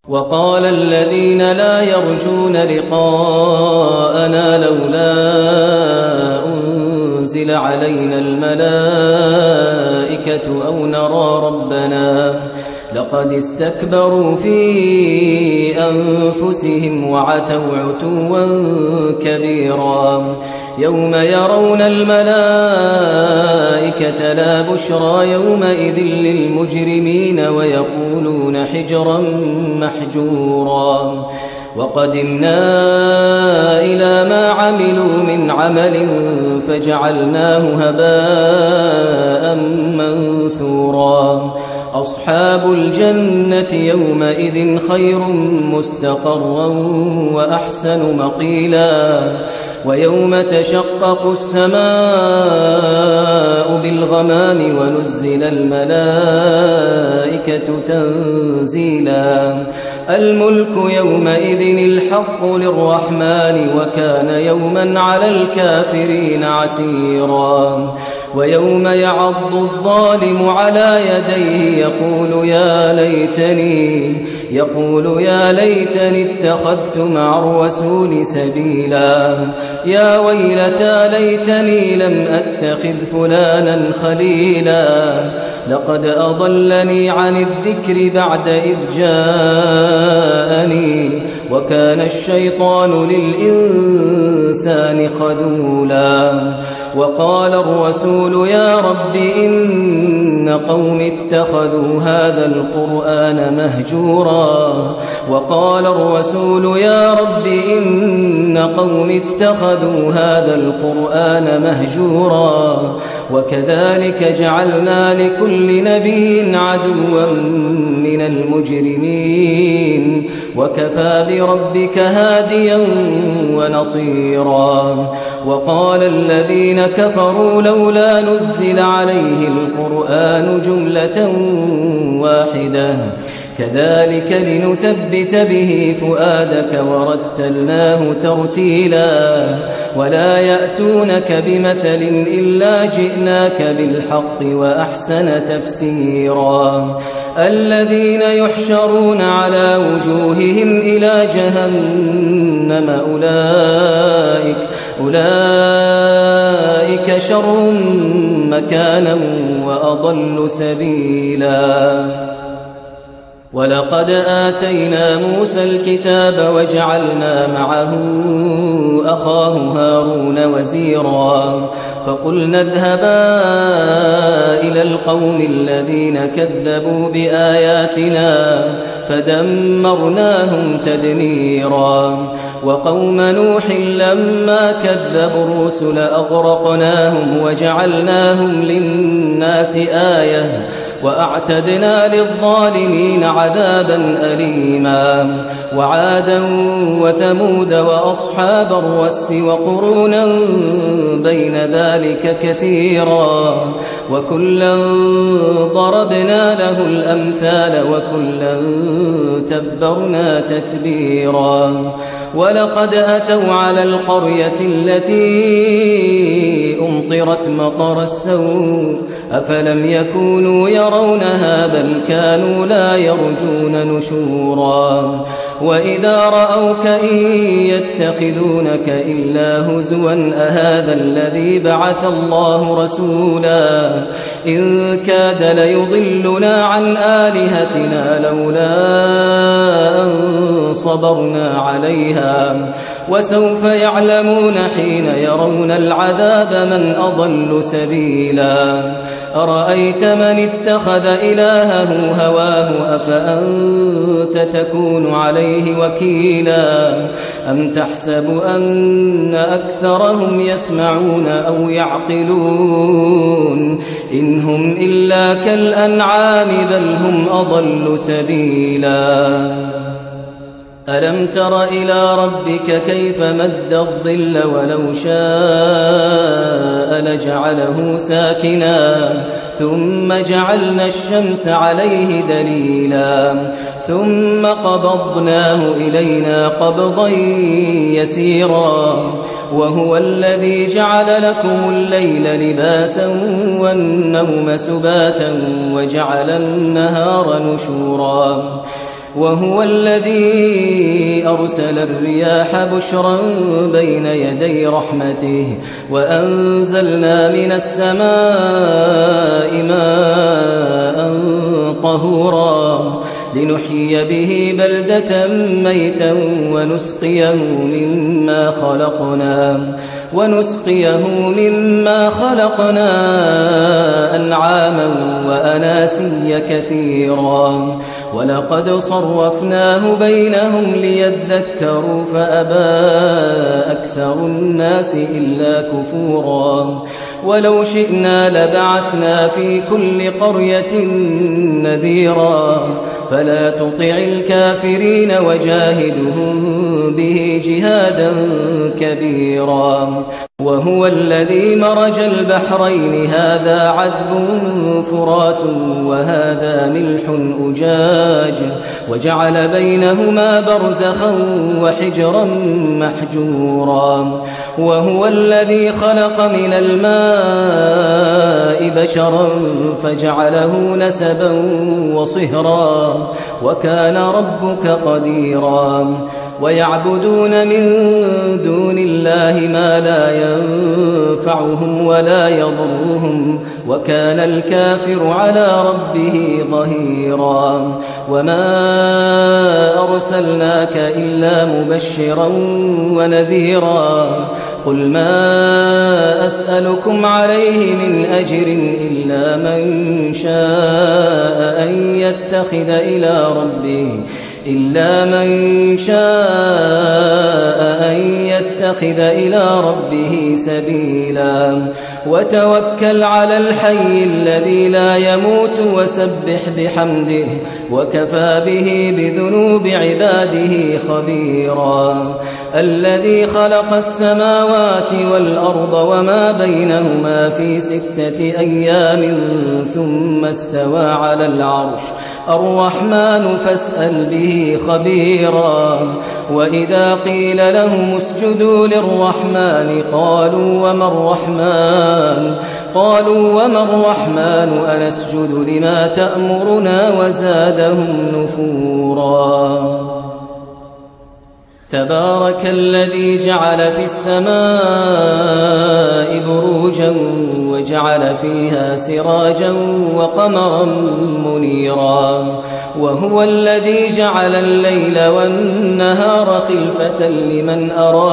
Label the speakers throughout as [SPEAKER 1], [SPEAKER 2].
[SPEAKER 1] وقال الذين لا يرجون لقاءنا لولا أنزل علينا الملائكة أو نرى ربنا لقد استكبروا في أنفسهم وعتوا عتوا كبيرا يوم يرون الملائكة لا بشرى يومئذ للمجرمين ويقولون حجرا محجورا وقدمنا إلى ما عملوا من عمل فجعلناه هباء منثورا أصحاب الجنة يومئذ خير مستقرا وأحسن مقيلا ويوم تشقق السماء بالغمام ونزل الملائكة تنزيلا الملك يومئذ الحق للرحمن وكان يوما على الكافرين عسيرا ويوم يعض الظالم على يديه يقول يا ليتني اتخذت مع الرسول سبيلا يا ويلتى ليتني لم أتخذ فلانا خليلا لقد أضلني عن الذكر بعد إذ جاءني وكان الشيطان للإنسان خذولا وقال الرسول يا رب إن قوم اتخذوا هذا القرآن مهجورا وقال الرسول يا رب إن قوم اتخذوا هذا القرآن مهجورا وكذلك جعلنا لكل نبي عدوا من المجرمين وكفى بربك هاديا ونصيرا وقال الذين كفروا لولا نزل عليه القرآن جملة واحدة كذلك لنثبت به فؤادك ورتلناه ترتيلا ولا يأتونك بمثل إلا جئناك بالحق وأحسن تفسيرا الذين يحشرون على وجوههم إلى جهنم أولئك شر مكانا وأضل سبيلا ولقد آتينا موسى الكتاب وجعلنا معه أخاه هارون وزيرا فقلنا اذهبا إلى القوم الذين كذبوا بآياتنا فدمرناهم تدميرا وقوم نوح لما كذبوا الرسل أغرقناهم وجعلناهم للناس آية وأعتدنا للظالمين عذابا أليما وعادا وثمود وأصحاب الرس وقرونا بين ذلك كثيرا وكلا ضربنا له الأمثال وكلا تبرنا تتبيرا ولقد أتوا على القرية التي أمطرت مطر السوء أفلم يكونوا يرونها بل كانوا لا يرجون نشورا وإذا رأوك إن يتخذونك إلا هزوا أهذا الذي بعث الله رسولا إن كاد ليضلنا عن آلهتنا لولا أن صبرنا عليها وسوف يعلمون حين يرون العذاب من أضل سبيلا أرأيت من اتخذ إلهه هواه أفأنت تكون عليه وكيلا أم تحسب أن أكثرهم يسمعون أو يعقلون إن هم إلا كالأنعام بل هم أضل سبيلا ألم تر إلى ربك كيف مد الظل ولو شاء لجعله ساكنا ثم جعلنا الشمس عليه دليلا ثم قبضناه إلينا قبضا يسيرا وهو الذي جعل لكم الليل لباسا والنوم سباتا وجعل النهار نشورا وهو الذي أرسل الرياح بشرا بين يدي رحمته وأنزلنا من السماء ماء طهورا لنحيي به بلدة ميتا ونسقيه مما خلقنا أنعاما وأناسيا كثيرا ولقد صرفناه بينهم ليذكروا فأبى أكثر الناس إلا كفورا ولو شئنا لبعثنا في كل قرية نذيرا فلا تطع الكافرين وجاهدهم به جهادا كبيرا وهو الذي مرج البحرين هذا عذب فرات وهذا ملح أجاج وجعل بينهما برزخا وحجرا محجورا وهو الذي خلق من الماء بشرا فجعله نسبا وصهرا وكان ربك قديرا ويعبدون من دون الله ما لا ينفعهم ولا يضرهم وكان الكافر على ربه ظهيرا وما أرسلناك إلا مبشرا ونذيرا قل ما أسألكم عليه من أجر إلا من شاء أن يتخذ إلى ربه سبيلا وتوكل على الحي الذي لا يموت وسبح بحمده وكفى به بذنوب عباده خبيرا الذي خلق السماوات والأرض وما بينهما في 6 أيام ثم استوى على العرش الرحمن فاسأل به خبيرا وإذا قيل لهم اسجدوا للرحمن قالوا وما الرحمن أنسجد لما تأمرنا وزادهم نفورا تبارك الذي جعل في السماء بروجا وجعل فيها سراجا وقمرا منيرا وهو الذي جعل الليل والنهار خلفة لمن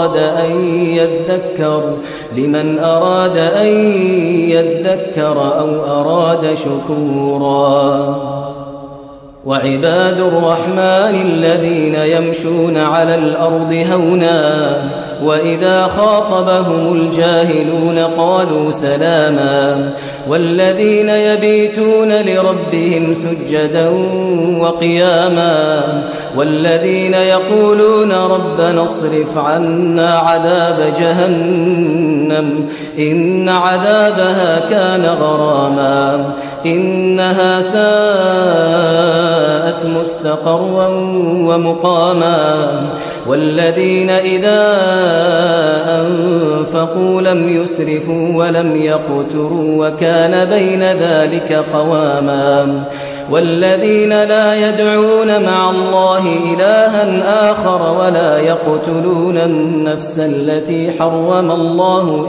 [SPEAKER 1] أراد أن يذكر أو أراد شكورا وعباد الرحمن الذين يمشون على الأرض هونا وإذا خاطبهم الجاهلون قالوا سلاما والذين يبيتون لربهم سجدا وقياما والذين يقولون ربنا اصرف عنا عذاب جهنم إن عذابها كان غراما إنها ساءت مستقرا ومقاما والذين إذا أنفقوا لم يسرفوا ولم يقتروا وكان بين ذلك قواما والذين لا يدعون مع الله إلها آخر ولا يقتلون النفس التي حرم الله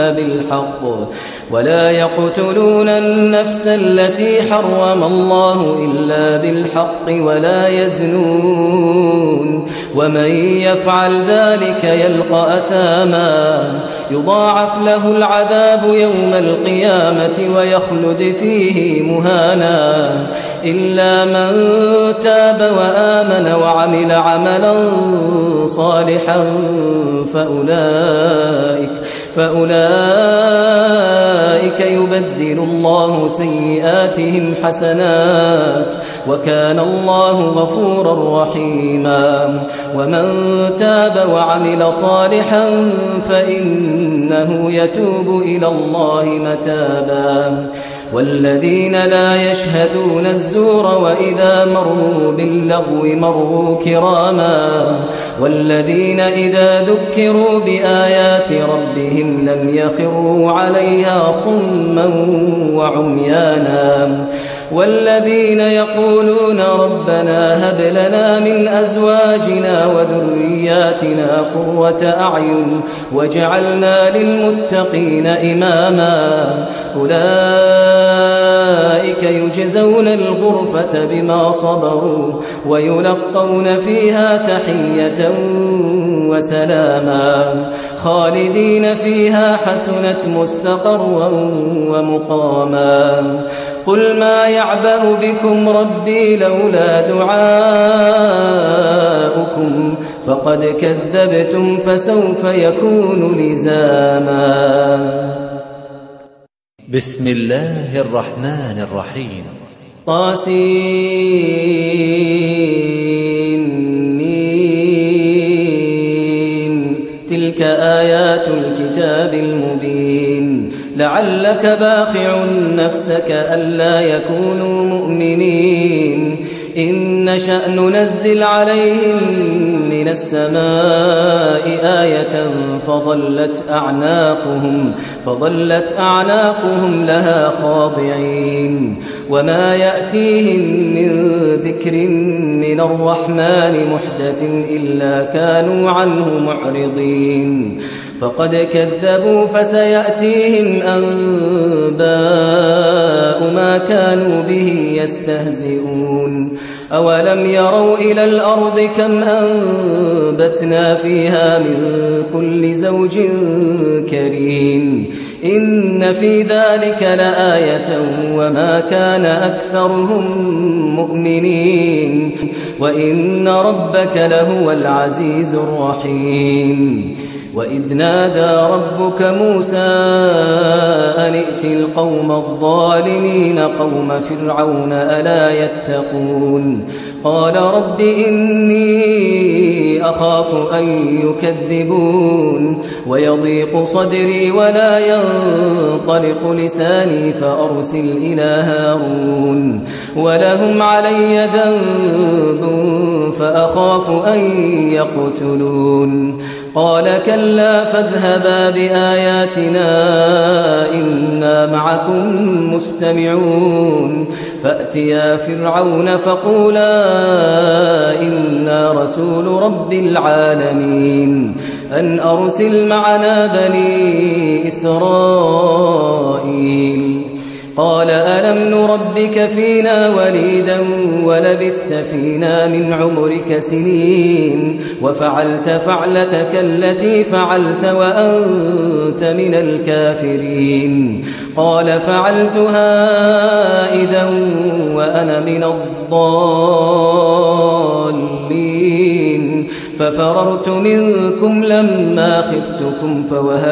[SPEAKER 1] إلا بالحق ولا يزنون ومن يفعل ذلك يلقى أثاما يضاعف له العذاب يوم القيامة ويخلد فيه مهانا إلا من تاب وآمن وعمل عملا صالحا فأولئك يبدل الله سيئاتهم حسنات وكان الله غفورا رحيما ومن تاب وعمل صالحا فإنه يتوب إلى الله متابا والذين لا يشهدون الزور وإذا مروا باللغو مروا كراما والذين إذا ذكروا بآيات ربهم لم يخروا عليها صما وعميانا والذين يقولون ربنا هب لنا من أزواجنا وذرياتنا قرة أعين واجعلنا للمتقين إماما أولئك يجزون الغرفة بما صبروا ويلقون فيها تحية وسلاما خالدين فيها حسنت مستقرا ومقاما قل ما يعبأ بكم ربي لولا دعاؤكم فقد كذبتم فسوف يكون لزاما.
[SPEAKER 2] بسم الله الرحمن الرحيم.
[SPEAKER 1] طاسين تلك آيات الكتاب المبين لعلك باخع نفسك ألا يكونوا مؤمنين إن نشأ ننزل عليهم من السماء آية فظلت أعناقهم لها خاضعين وما يأتيهم من ذكر من الرحمن محدث إلا كانوا عنه معرضين فقد كذبوا فسيأتيهم أنباء ما كانوا به يستهزئون أولم يروا إلى الأرض كم أنبتنا فيها من كل زوج كريم إن في ذلك لآية وما كان أكثرهم مؤمنين وإن ربك لهو العزيز الرحيم. وإذ نادى ربك موسى أن ائت القوم الظالمين قوم فرعون ألا يتقون قال رب إني أخاف أن يكذبون ويضيق صدري ولا ينطلق لساني فأرسل إلى هارون ولهم علي ذنب فأخاف أن يقتلون قال كلا فاذهبا بآياتنا إنا معكم مستمعون فأتيا فرعون فقولا إنا رسول رب العالمين أن أرسل معنا بني إسرائيل قال ألم نربك فينا وليدا ولبثت فينا من عمرك سنين وفعلت فعلتك التي فعلت وأنت من الكافرين قال فعلتها إذا وأنا من الضالين ففررت منكم لما خفتكم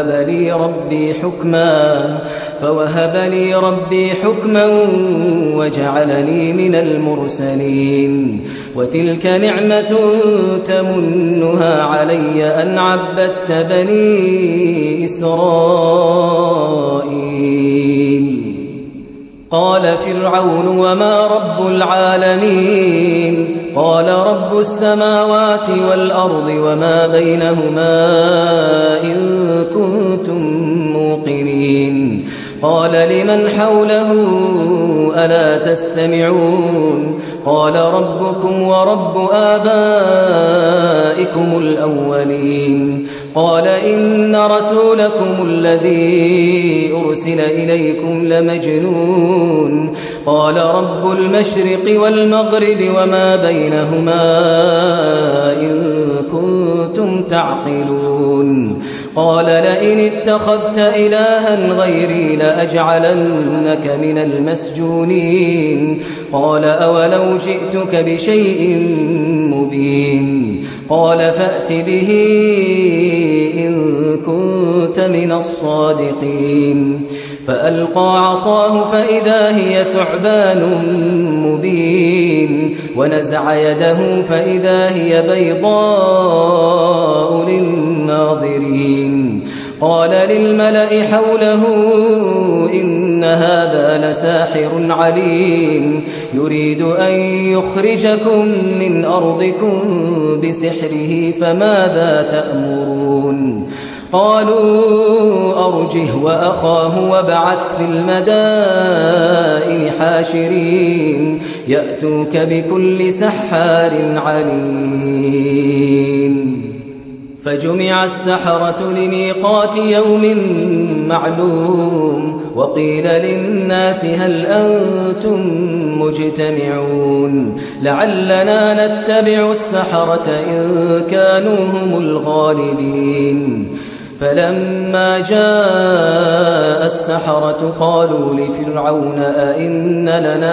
[SPEAKER 1] فوهب لي ربي حكما وجعلني من المرسلين وتلك نعمة تمنها علي أن عبدت بني إسرائيل قال فرعون وما رب العالمين قال رب السماوات والأرض وما بينهما إن كنتم موقنين قال لمن حوله ألا تستمعون قال ربكم ورب آبائكم الأولين قال إن رسولكم الذي أرسل إليكم لمجنون قال رب المشرق والمغرب وما بينهما إن كنتم تعقلون قال لئن اتخذت إلها غيري لأجعلنك من المسجونين قال أولو جئتك بشيء مبين قال فأت به إن كنت من الصادقين فألقى عصاه فإذا هي ثعبان مبين ونزع يده فإذا هي بيضاء للناظرين قال للملأ حوله إن هذا لساحر عليم يريد أن يخرجكم من أرضكم بسحره فماذا تأمرون قالوا أرجه وأخاه وابعث في المدائن حاشرين يأتوك بكل سحار عليم فجمع السحرة لميقات يوم معلوم وقيل للناس هل أنتم مجتمعون لعلنا نتبع السحرة إن كانوا هم الغالبين فلما جاء السحرة قالوا لفرعون أئن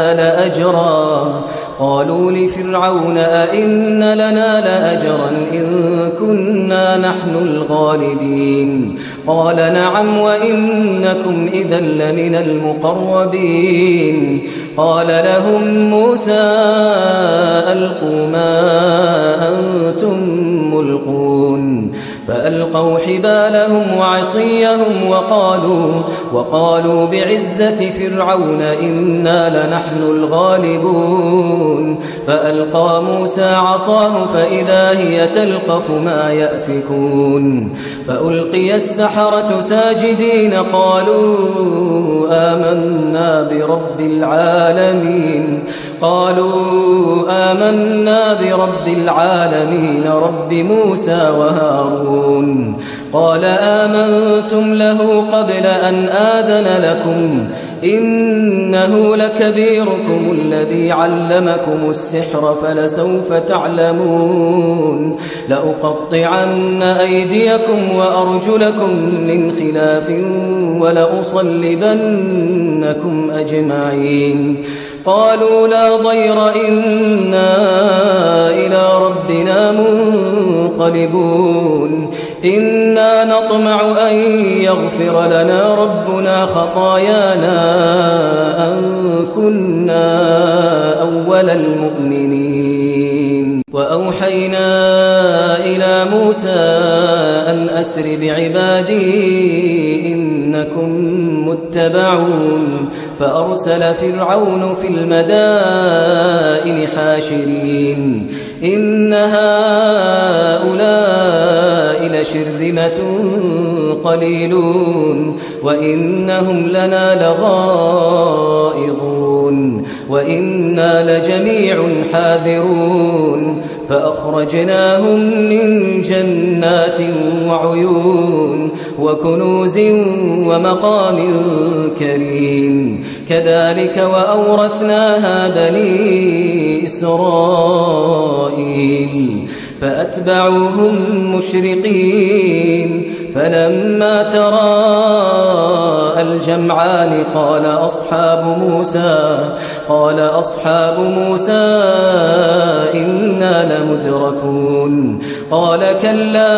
[SPEAKER 1] لنا لأجرا إن كنا نحن الغالبين قال نعم وإنكم إذا لمن المقربين قال لهم موسى ألقوا ما أنتم ملقون فألقوا حبالهم وعصيهم وقالوا بعزة فرعون إنا لنحن الغالبون فألقى موسى عصاه فإذا هي تلقف ما يأفكون فألقي السحرة ساجدين قالوا آمنا برب العالمين رب موسى وهارون قال آمنتم له قبل أن آذن لكم إنه لكبيركم الذي علمكم السحر فلسوف تعلمون لأقطعن أيديكم وأرجلكم من خلاف ولأصلبنكم أجمعين قالوا لا ضير إنا إلى ربنا منقلبون إنا نطمع أن يغفر لنا ربنا خطايانا أن كنا أول المؤمنين وأوحينا إلى موسى أن أسر بعبادي إنكم متبعون فأرسل فرعون في المدائن حاشرين إن هؤلاء لشرذمة قليلون وإنهم لنا لغائظون وإنا لجميع حاذرون فأخرجناهم من جنات وعيون وكنوز ومقام كريم كذلك وأورثناها بني إسرائيل فأتبعوهم مشرقين فلما تراءى الجمعان قال أصحاب موسى إنا لمدركون قال كلا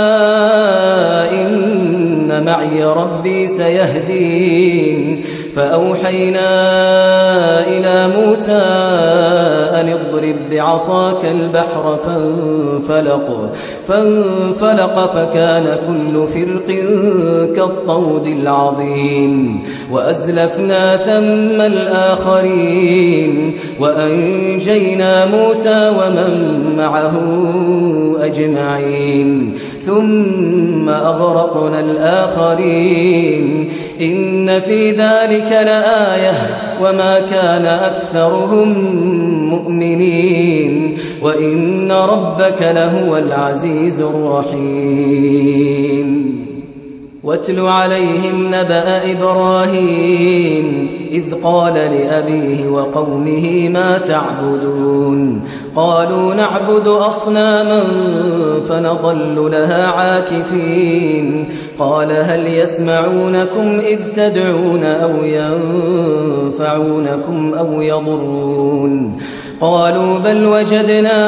[SPEAKER 1] إن معي ربي سيهدين فأوحينا إلى موسى أن اضرب بعصاك البحر فانفلق فكان كل فرق كالطود العظيم وأزلفنا ثم الآخرين وأنجينا موسى ومن معه أجمعين ثم أغرقنا الآخرين إن في ذلك لآية وما كان أكثرهم مؤمنين وإن ربك لهو العزيز الرحيم واتل عليهم نبأ إبراهيم إذ قال لأبيه وقومه ما تعبدون قالوا نعبد أصناما فنظل لها عاكفين قال هل يسمعونكم إذ تدعون أو ينفعونكم أو يضرون قالوا بل وجدنا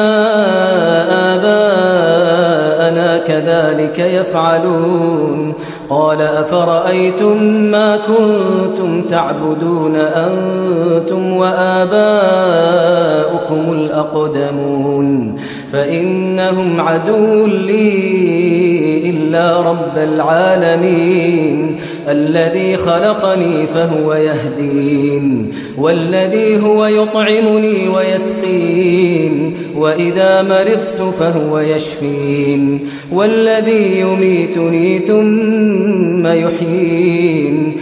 [SPEAKER 1] آباءنا كذلك يفعلون قال أفرأيتم ما كنتم تعبدون أنتم وآباؤكم الأقدمون فإنهم عدو لي إلا إلا رب العالمين الذي خلقني فهو يهدين والذي هو يطعمني ويسقين وإذا مرضت فهو يشفين والذي يميتني ثم يحيين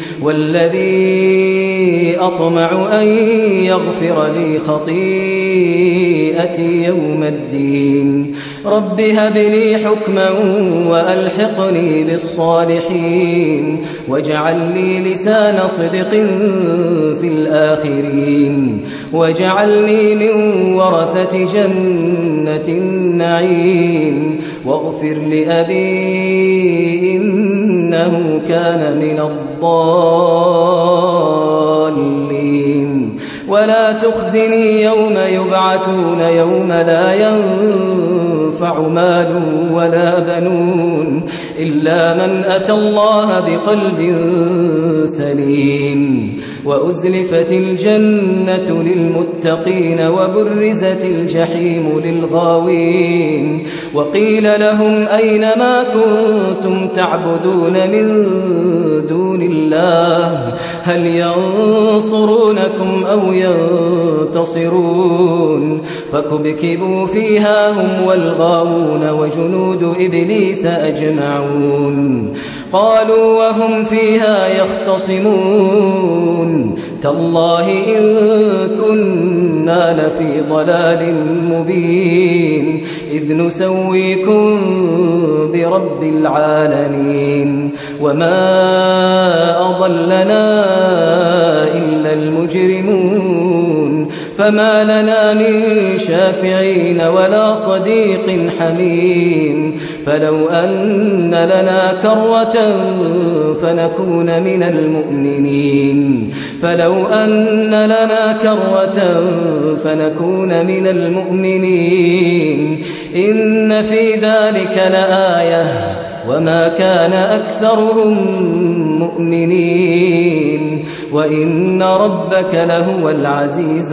[SPEAKER 1] والذي أطمع أن يغفر لي خطيئتي يوم الدين رب هب لي حكما وألحقني بالصالحين واجعل لي لسان صدق في الآخرين واجعلني من ورثة جنة النعيم واغفر لأبي إنه كان من الضالين ولا تخزني يوم يبعثون يوم لا ينفع مال ولا بنون إلا من أتى الله بقلب سليم وأزلفت الجنة للمتقين وبرزت الجحيم للغاوين وقيل لهم أين ما كنتم تعبدون من دون الله هل ينصرونكم أو ينتصرون فكبكبوا فيها هم والغاوون وجنود إبليس أجمعون قالوا وهم فيها يختصمون تالله إن كنا لفي ضلال مبين إذ نسويكم برب العالمين وما أضلنا إلا المجرمون فما لنا من شافعين ولا صديق حميم فلو أن لنا كرة فنكون من المؤمنين فلو أن لنا كرة فنكون من المؤمنين إن في ذلك لآية وما كان أكثرهم مؤمنين وإن ربك لهو العزيز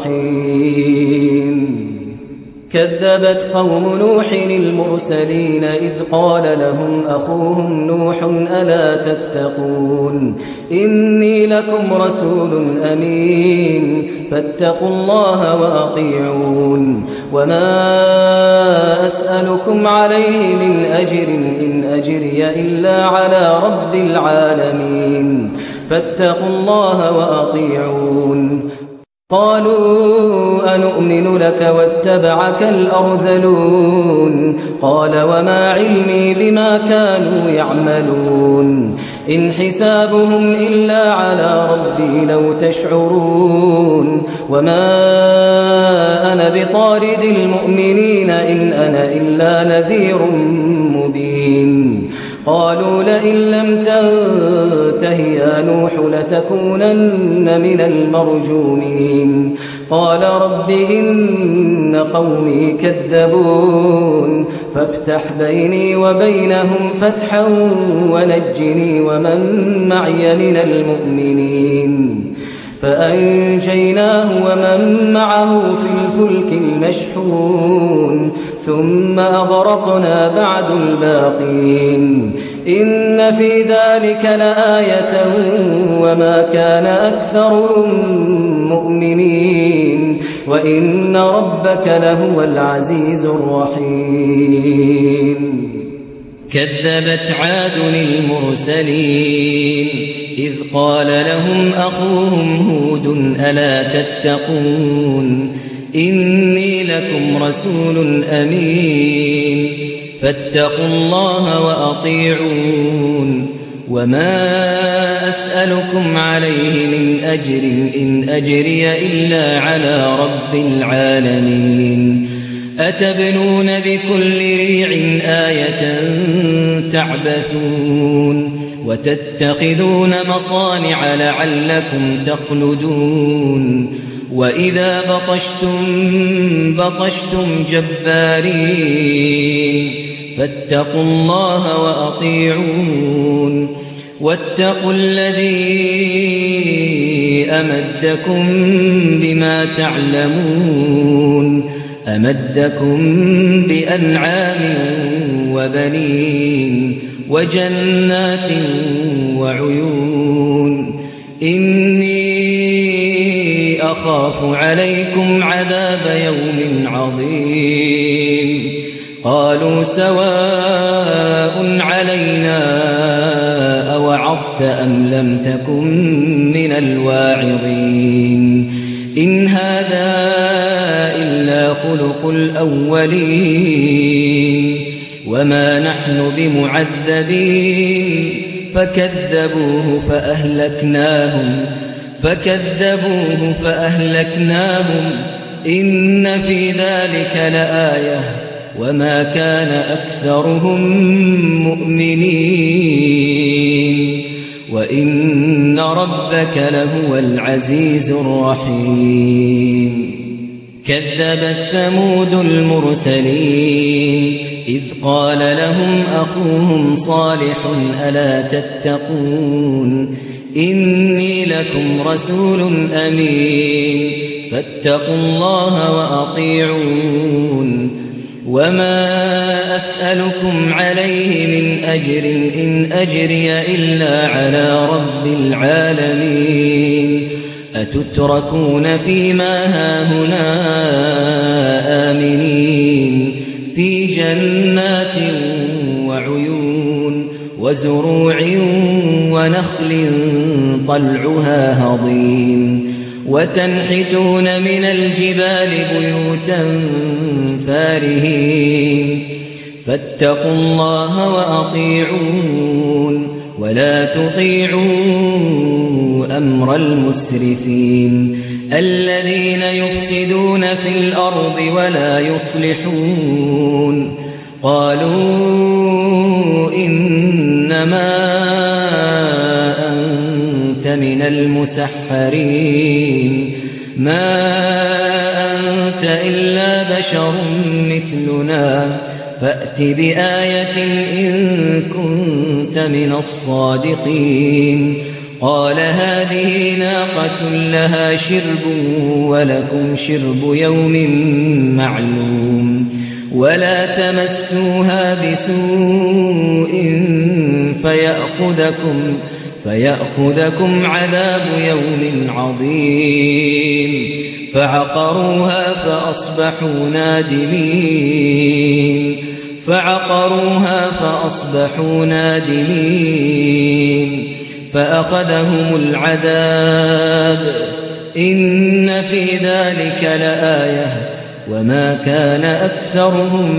[SPEAKER 1] الرحيم كذبت قوم نوح المرسلين إذ قال لهم أخوهم نوح ألا تتقون إني لكم رسول أمين فاتقوا الله وأطيعون وما أسألكم عليه من أجر إن أجري إلا على رب العالمين فاتقوا الله وأطيعون قالوا أنؤمن لك واتبعك الأرذلون قال وما علمي بما كانوا يعملون إن حسابهم إلا على ربي لو تشعرون وما أنا بطارد المؤمنين إن أنا إلا نذير مبين قالوا لئن لم تنته يا نوح لتكونن من المرجومين قال رب إن قومي كذبون فافتح بيني وبينهم فتحا ونجني ومن معي من المؤمنين فأنجيناه ومن معه في الفلك المشحون ثم أغرقنا بعد الباقين إن في ذلك لآية وما كان أكثرهم مؤمنين وإن ربك لهو العزيز الرحيم كذبت عاد المرسلين إذ قال لهم أخوهم هود ألا تتقون إني لكم رسول أمين فاتقوا الله وأطيعون وما أسألكم عليه من أجر إن أجري إلا على رب العالمين أتبنون بكل ريع آية تعبثون وتتخذون مصانع لعلكم تخلدون وإذا بطشتم جبارين فاتقوا الله وأطيعون واتقوا الذي أمدكم بما تعلمون أمدكم بأنعام وبنين وجنات وعيون إني أخاف عليكم عذاب يوم عظيم قالوا سواء علينا أوعظت أم لم تكن من الواعظين إن هذا إلا خلق الأولين وما نحن بمعذبين فكذبوه فأهلكناهم إن في ذلك لآية وما كان أكثرهم مؤمنين وإن ربك لهو العزيز الرحيم كذبت ثمود المرسلين إذ قال لهم أخوهم صالح ألا تتقون إني لكم رسول أمين فاتقوا الله وأطيعون وما أسألكم عليه من أجر إن أجري إلا على رب العالمين أتتركون فيما هاهنا آمنين في جنات وعيون وزروع ونخل طلعها هضيم وتنحتون من الجبال بيوتا فارهين فاتقوا الله وأطيعون ولا تطيعوا أمر المسرفين الذين يفسدون في الأرض ولا يصلحون قالوا إنما أنت من المسحرين ما أنت إلا بشر مثلنا فأت بآية إن كنت من الصادقين قال هذه ناقة لها شرب ولكم شرب يوم معلوم ولا تمسوها بسوء فيأخذكم عذاب يوم عظيم فعقروها فأصبحوا نادمين فأخذهم العذاب إن في ذلك لآية وما كان أكثرهم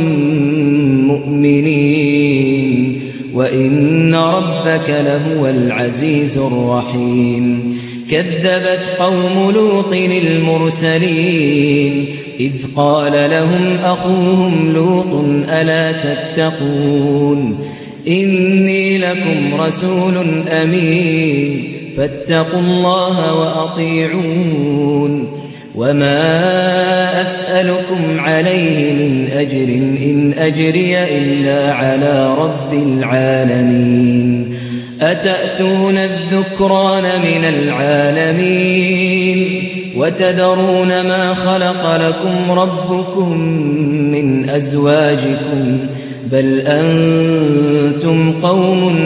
[SPEAKER 1] مؤمنين وإن ربك لهو العزيز الرحيم كذبت قوم لوط المرسلين إذ قال لهم أخوهم لوط ألا تتقون إني لكم رسول أمين فاتقوا الله وأطيعون وما أسألكم عليه من أجر إن أجري إلا على رب العالمين أتأتون الذكران من العالمين وتذرون ما خلق لكم ربكم من أزواجكم بل أنتم قوم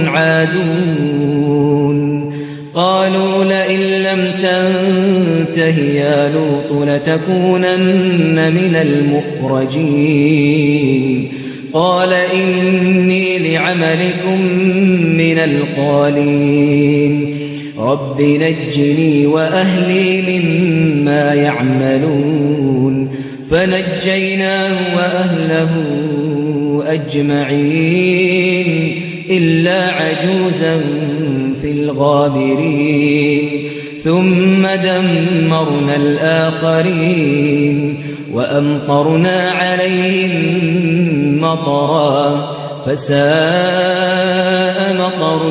[SPEAKER 1] عادون قالوا لئن لم تنته يا لوط لتكونن من المخرجين قال إني لعملكم من القالين رب نجني وأهلي مما يعملون فنجيناه وأهله أجمعين إلا عجوزا في الغابرين ثم دمرنا الآخرين وأمطرنا عليهم مطرا فساء مطر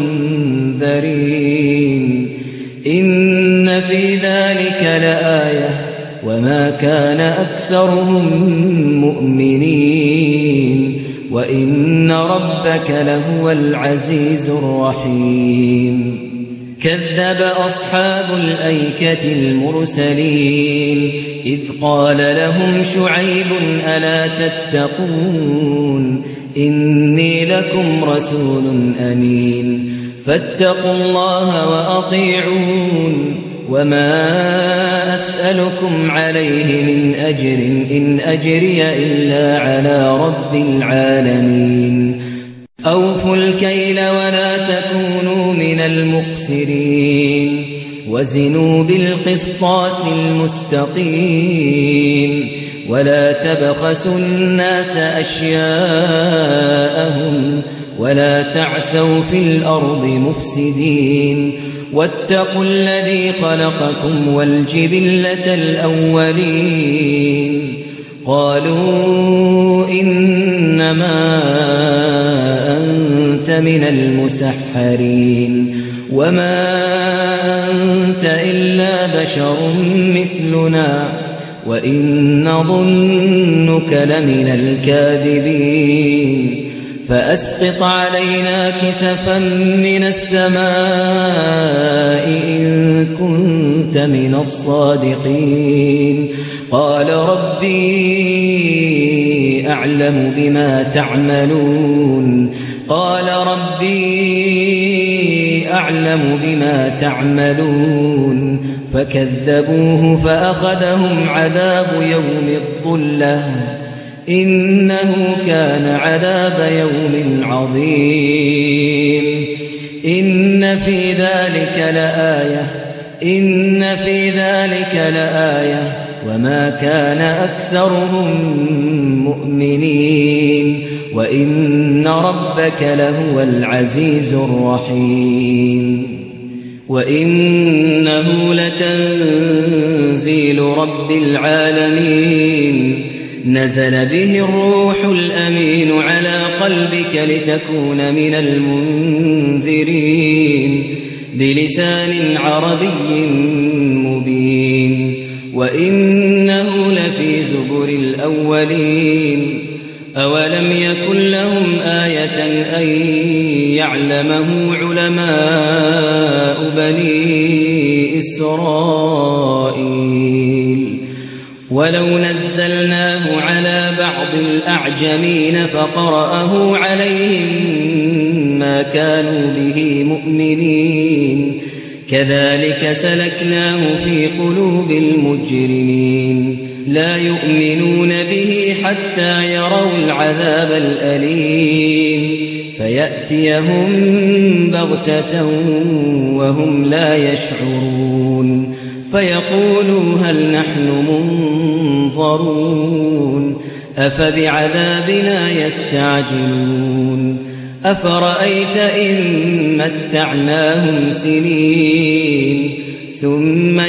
[SPEAKER 1] المنذرين إن في ذلك لآية وما كان أكثرهم مؤمنين وإن ربك لهو العزيز الرحيم كذب أصحاب الأيكة المرسلين إذ قال لهم شعيب ألا تتقون إني لكم رسول أمين فاتقوا الله وأطيعون وما أسألكم عليه من أجر إن أجري إلا على رب العالمين أوفوا الكيل ولا تكونوا من المخسرين وزنوا بالقسطاس المستقيم ولا تبخسوا الناس أشياءهم ولا تعثوا في الأرض مفسدين واتقوا الذي خلقكم والجبلة الأولين قالوا إنما أنت من المسحرين وما أنت إلا بشر مثلنا وإن نظنك لمن الكاذبين فأسقط علينا كسفا من السماء إن كنت من الصادقين قال ربي أعلم بما تعملون فكذبوه فأخذهم عذاب يوم الظلة إنه كان عذاب يوم عظيم إن في ذلك لآية وما كان أكثرهم مؤمنين وإن ربك لهو العزيز الرحيم وإنه لتنزيل رب العالمين نزل به الروح الأمين على قلبك لتكون من المنذرين بلسان عربي مبين وإنه لفي زبر الأولين أولم يكن لهم آية أن يعلمه علماء بني إسرائيل ولو نزلناه على بعض الأعجمين فقرأه عليهم ما كانوا به مؤمنين كذلك سلكناه في قلوب المجرمين لا يؤمنون به حتى يروا العذاب الأليم فيأتيهم بغتة وهم لا يشعرون فيقولوا هل نحن منظرون أفبعذابنا يستعجلون أفرأيت إن متعناهم سنين ثم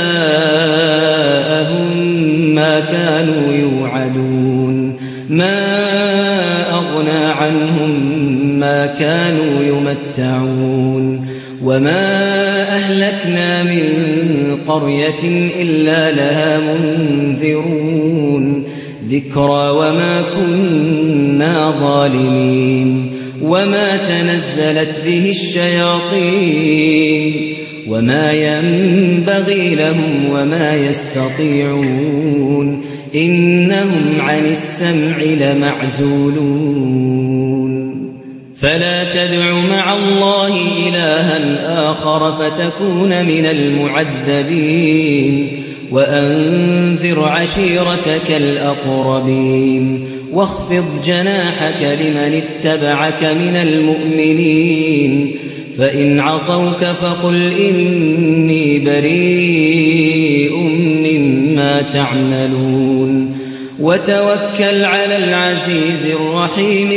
[SPEAKER 1] جاءهم ما كانوا يوعدون ما أغنى عنهم ما كانوا يمتعون وما أهلكنا من قرية إلا لها منذرون ذكرى وما كنا ظالمين وما تنزلت به الشياطين وما ينبغي لهم وما يستطيعون إنهم عن السمع لمعزولون فلا تدع مع الله إلها آخر فتكون من المعذبين وأنذر عشيرتك الأقربين واخفض جناحك لمن اتبعك من المؤمنين فإن عصوك فقل إني بريء مما تعملون وتوكل على العزيز الرحيم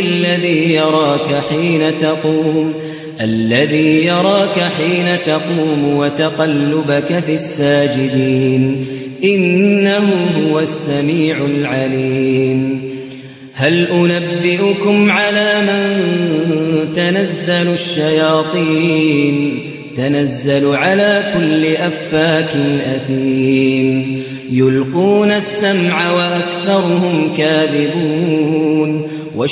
[SPEAKER 1] الذي يراك حين تقوم وتقلبك في الساجدين إنه هو السميع العليم هل أنبئكم على من تنزل الشياطين تنزل على كل أفاك أثيم يلقون السمع وأكثرهم كاذبون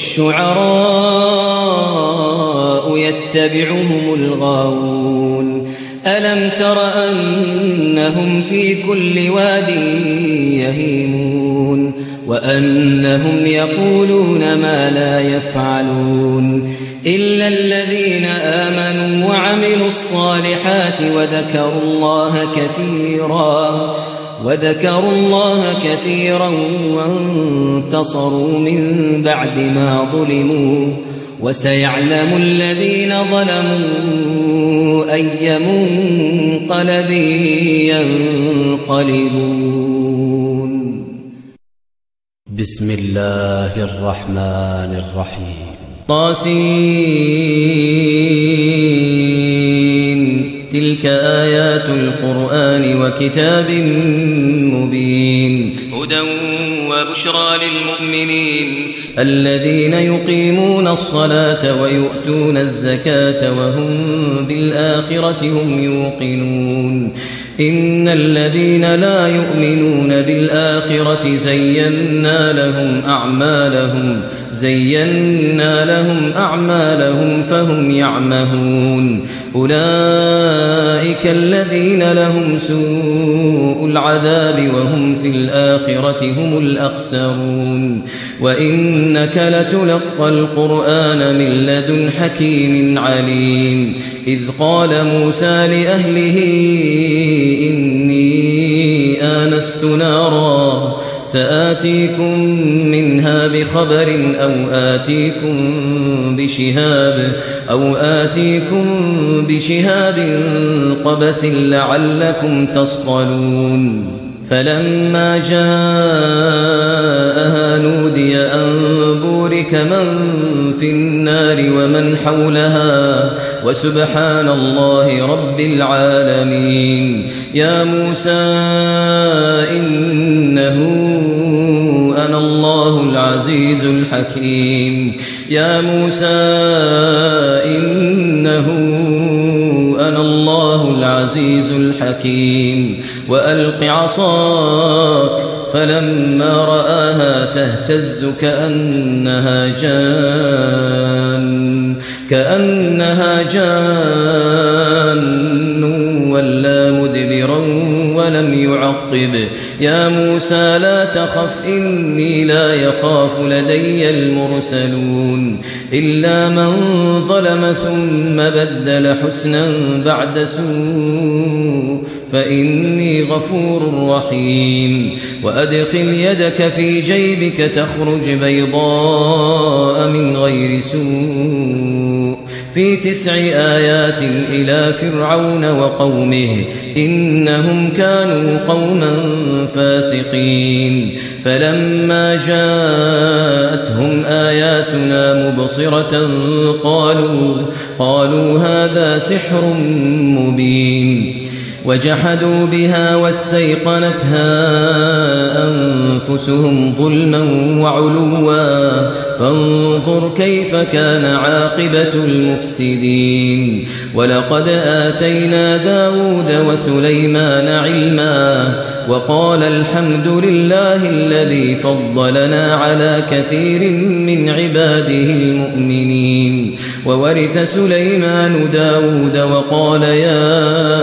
[SPEAKER 1] والشعراء يتبعهم الغاوون ألم تر أنهم في كل واد يهيمون وأنهم يقولون ما لا يفعلون إلا الذين آمنوا وعملوا الصالحات وذكروا الله كثيرا وانتصروا من بعد ما ظلموا وسيعلم الذين ظلموا أي منقلب ينقلبون.
[SPEAKER 2] بسم الله الرحمن الرحيم.
[SPEAKER 1] طاسين. تلك آيات القرآن وكتاب مبين. هدى وبشرى للمؤمنين الذين يقيمون الصلاة ويؤتون الزكاة وهم بالآخرة هم يوقنون. إن الذين لا يؤمنون بالآخرة زينا لهم أعمالهم فهم يعمهون. أولئك الذين لهم سوء العذاب وهم في الآخرة هم الأخسرون. وإنك لتلقى القرآن من لدن حكيم عليم. إذ قال موسى لأهله إني آنست نارا سآتيكم منها بخبر أو آتيكم بشهاب قبس لعلكم تصطلون. فلما جاءها نودي أن بورك من في النار ومن حولها وسبحان الله رب العالمين. يا موسى إنه أنا الله العزيز الحكيم. يا موسى إنه أنا الله العزيز الحكيم. وألق عصاك فلما رآها تهتز كأنها جان ولا مدبرا ولم يعقب. يا موسى لا تخف إني لا يخاف لدي المرسلون. إلا من ظلم ثم بدل حسنا بعد سوء فإني غفور رحيم. وأدخل يدك في جيبك تخرج بيضاء من غير سوء في 9 آيات إلى فرعون وقومه إنهم كانوا قوما فاسقين. فلما جاءتهم آياتنا مبصرة قالوا هذا سحر مبين. وجحدوا بها واستيقنتها أنفسهم ظلما وعلوا فانظر كيف كان عاقبة المفسدين. ولقد آتينا داود وسليمان علما وقال الحمد لله الذي فضلنا على كثير من عباده المؤمنين. وورث سليمان داود وقال يا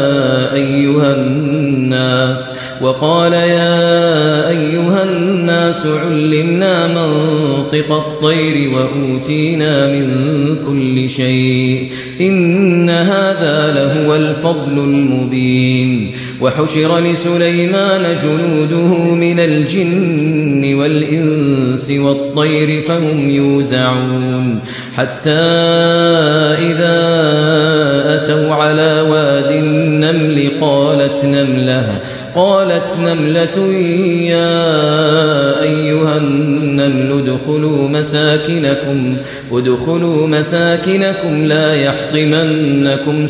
[SPEAKER 1] أيها الناس علمنا منطق الطير وأوتينا من كل شيء إن هذا لهو الفضل المبين. وحشر لسليمان جنوده من الجن والإنس والطير فهم يوزعون. حتى إذا أتوا على واد النمل قالت نملة يا أيها النمل ادخلوا مساكنكم لا يحطمنكم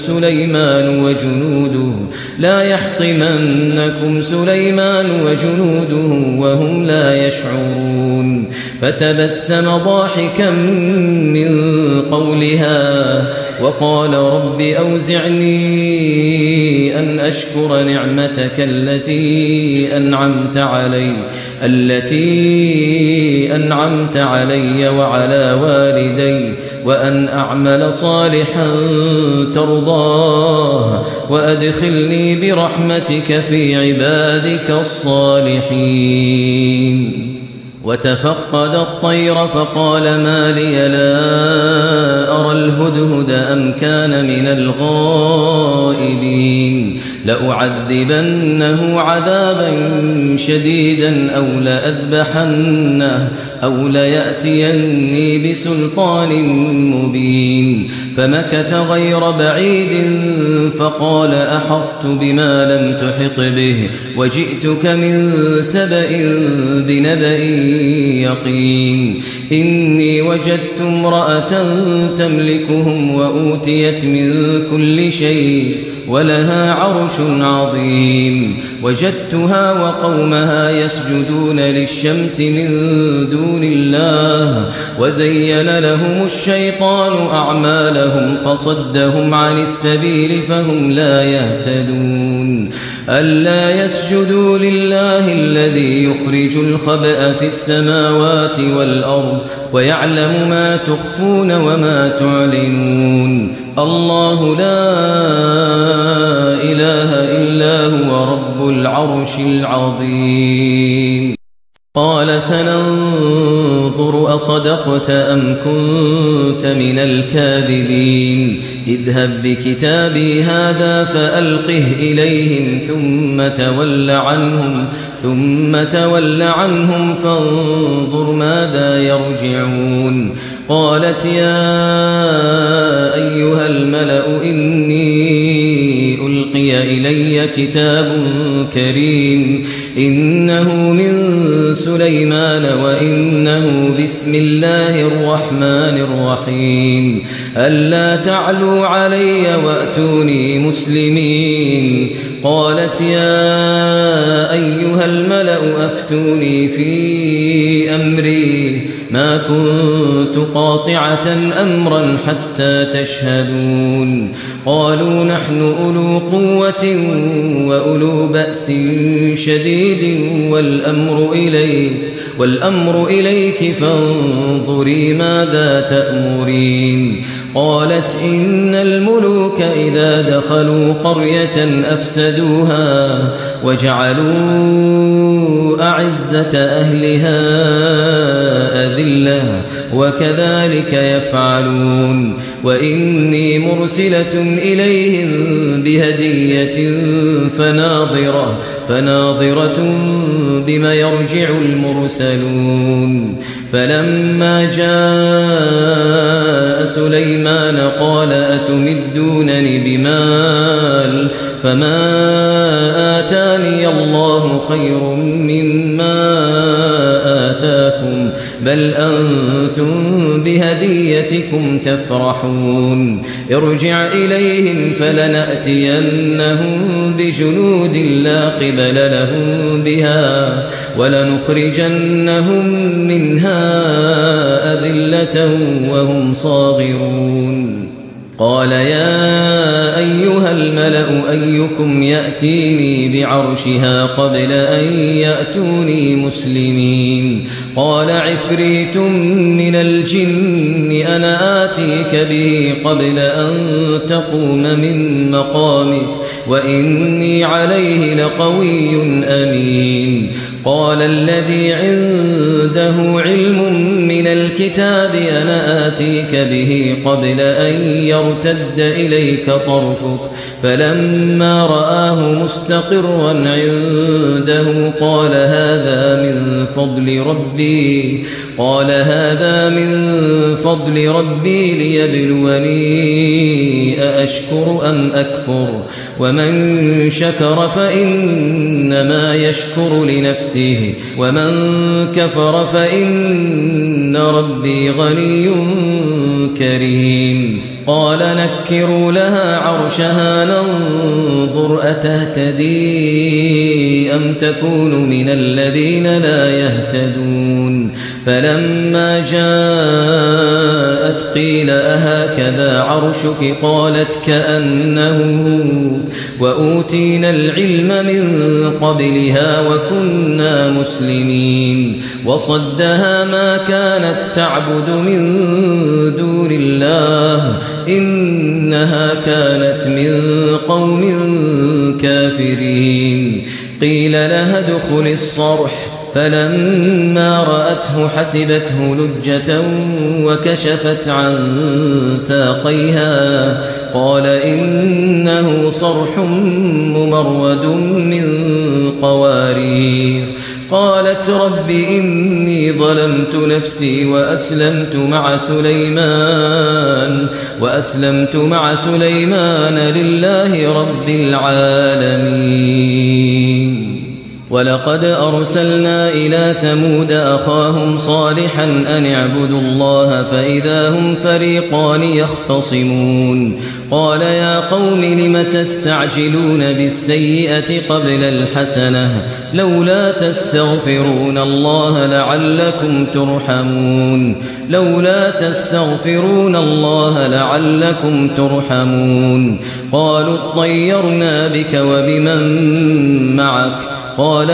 [SPEAKER 1] سليمان وجنوده وهم لا يشعرون. فتبسم ضاحكا من قولها وقال رب أوزعني أن أشكر نعمتك التي أنعمت علي وعلى والدي وأن أعمل صالحا ترضاه وأدخلني برحمتك في عبادك الصالحين. وتفقد الطير فقال ما لي لا أرى الهدهد أم كان من الغائبين لأعذبنه عذابا شديدا أو ليأتيني بسلطان مبين فمكث غير بعيد فقال أحطت بما لم تحط به وجئتك من سبأ بنبأ يقين إني وجدت امرأة تملكهم وأوتيت من كل شيء ولها عرش عظيم وجدتها وقومها يسجدون للشمس من دون الله وزين لهم الشيطان أعمالهم فصدهم عن السبيل فهم لا يهتدون ألا يسجدوا لله الذي يخرج الخبأ في السماوات والأرض ويعلم ما تخفون وما تعلنون الله لا إله إلا هو رب العرش العظيم قال سننظر أصدقت أم كنت من الكاذبين اذهب بكتابي هذا فألقه إليهم ثم تول عنهم فانظر ماذا يرجعون قالت يا أيها الملأ إني ألقي إلي كتاب كريم إنه من سليمان وإنه بسم الله الرحمن الرحيم ألا تعلوا علي وأتوني مسلمين قالت يا أيها الملأ أفتوني في أمري ما كنت قاطعة أمرا حتى تشهدون قالوا نحن أولو قوة وأولو بأس شديد والأمر إليك فانظري ماذا تأمرين قالت إن الملوك إذا دخلوا قرية أفسدوها وجعلوا أعزة أهلها أذلة وكذلك يفعلون وإني مرسلة إليهم بهدية فناظرة بما يرجع المرسلون فلما جاء سليمان قال أتمدونني بمال فما آتاني الله خير مما آتاكم بل أنتم بهديتكم تفرحون ارجع إليهم فلنأتينهم بجنود لا قبل لهم بها ولنخرجنهم منها أذلة وهم صاغرون قال يا أيها الملأ أيكم يأتيني بعرشها قبل أن يأتوني مسلمين قال عفريت من الجن أنا آتيك به قبل أن تقوم من مقامك وإني عليه لقوي أمين قال الذي عنده علم من الكتاب أنا آتيك به قبل أن يرتد إليك طرفك فلما رآه مستقرا عنده قال هذا من فضل ربي ليبلوني أأشكر أم أكفر ومن شكر فإنما يشكر لنفسه ومن كفر فإن ربي غني كريم قال نكروا لها عرشها ننظر أتهتدي أم تكون من الذين لا يهتدون فلما جاءت قيل أهكذا عرشك قالت كأنه وأوتينا العلم من قبلها وكنا مسلمين وصدها ما كانت تعبد من دون الله إنها كانت من قوم كافرين قيل لها ادخل الصرح فلما رأته حسبته لجة وكشفت عن ساقيها قال إنه صرح ممرد من قوارير. قالت رب إني ظلمت نفسي وأسلمت مع سليمان لله رب العالمين. ولقد أرسلنا إلى ثمود أخاهم صالحا أن اعبدوا الله فإذا هم فريقان يختصمون. قال يا قوم لم تستعجلون بالسيئة قبل الحسنة لولا تستغفرون الله لعلكم ترحمون. قالوا اطيرنا بك وبمن معك قال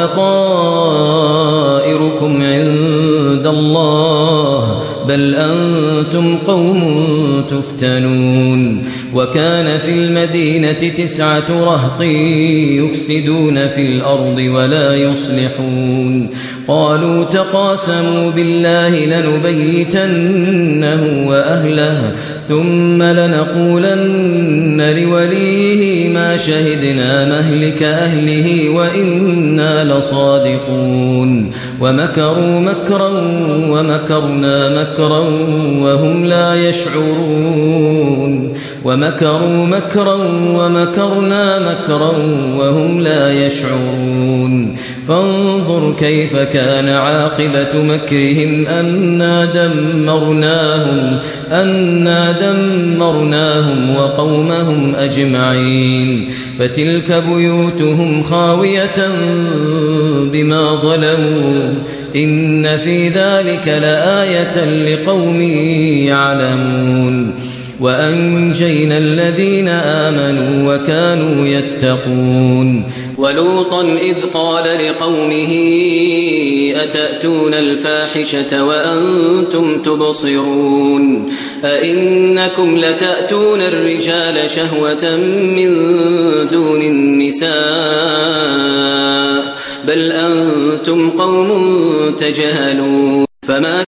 [SPEAKER 1] طائركم عند الله بل أنتم قوم تفتنون. وكان في المدينة 9 رهط يفسدون في الأرض ولا يصلحون. قالوا تقاسموا بالله لنبيتنه وأهله ثم لنقولن لوليه ما شهدنا مهلك أهله وإنا لصادقون. ومكروا مكرا ومكرنا مكرا وهم لا يشعرون. فانظر كيف كان عاقبة مكرهم أنا دمرناهم وقومهم أجمعين. فتلك بيوتهم خاوية بما ظلموا إن في ذلك لآية لقوم يعلمون. وأنجينا الذين آمنوا وكانوا يتقون. ولوطا إذ قال لقومه أتأتون الفاحشة وأنتم تبصرون أئنكم لتأتون الرجال شهوة من دون النساء بل أنتم قوم تجهلون. فما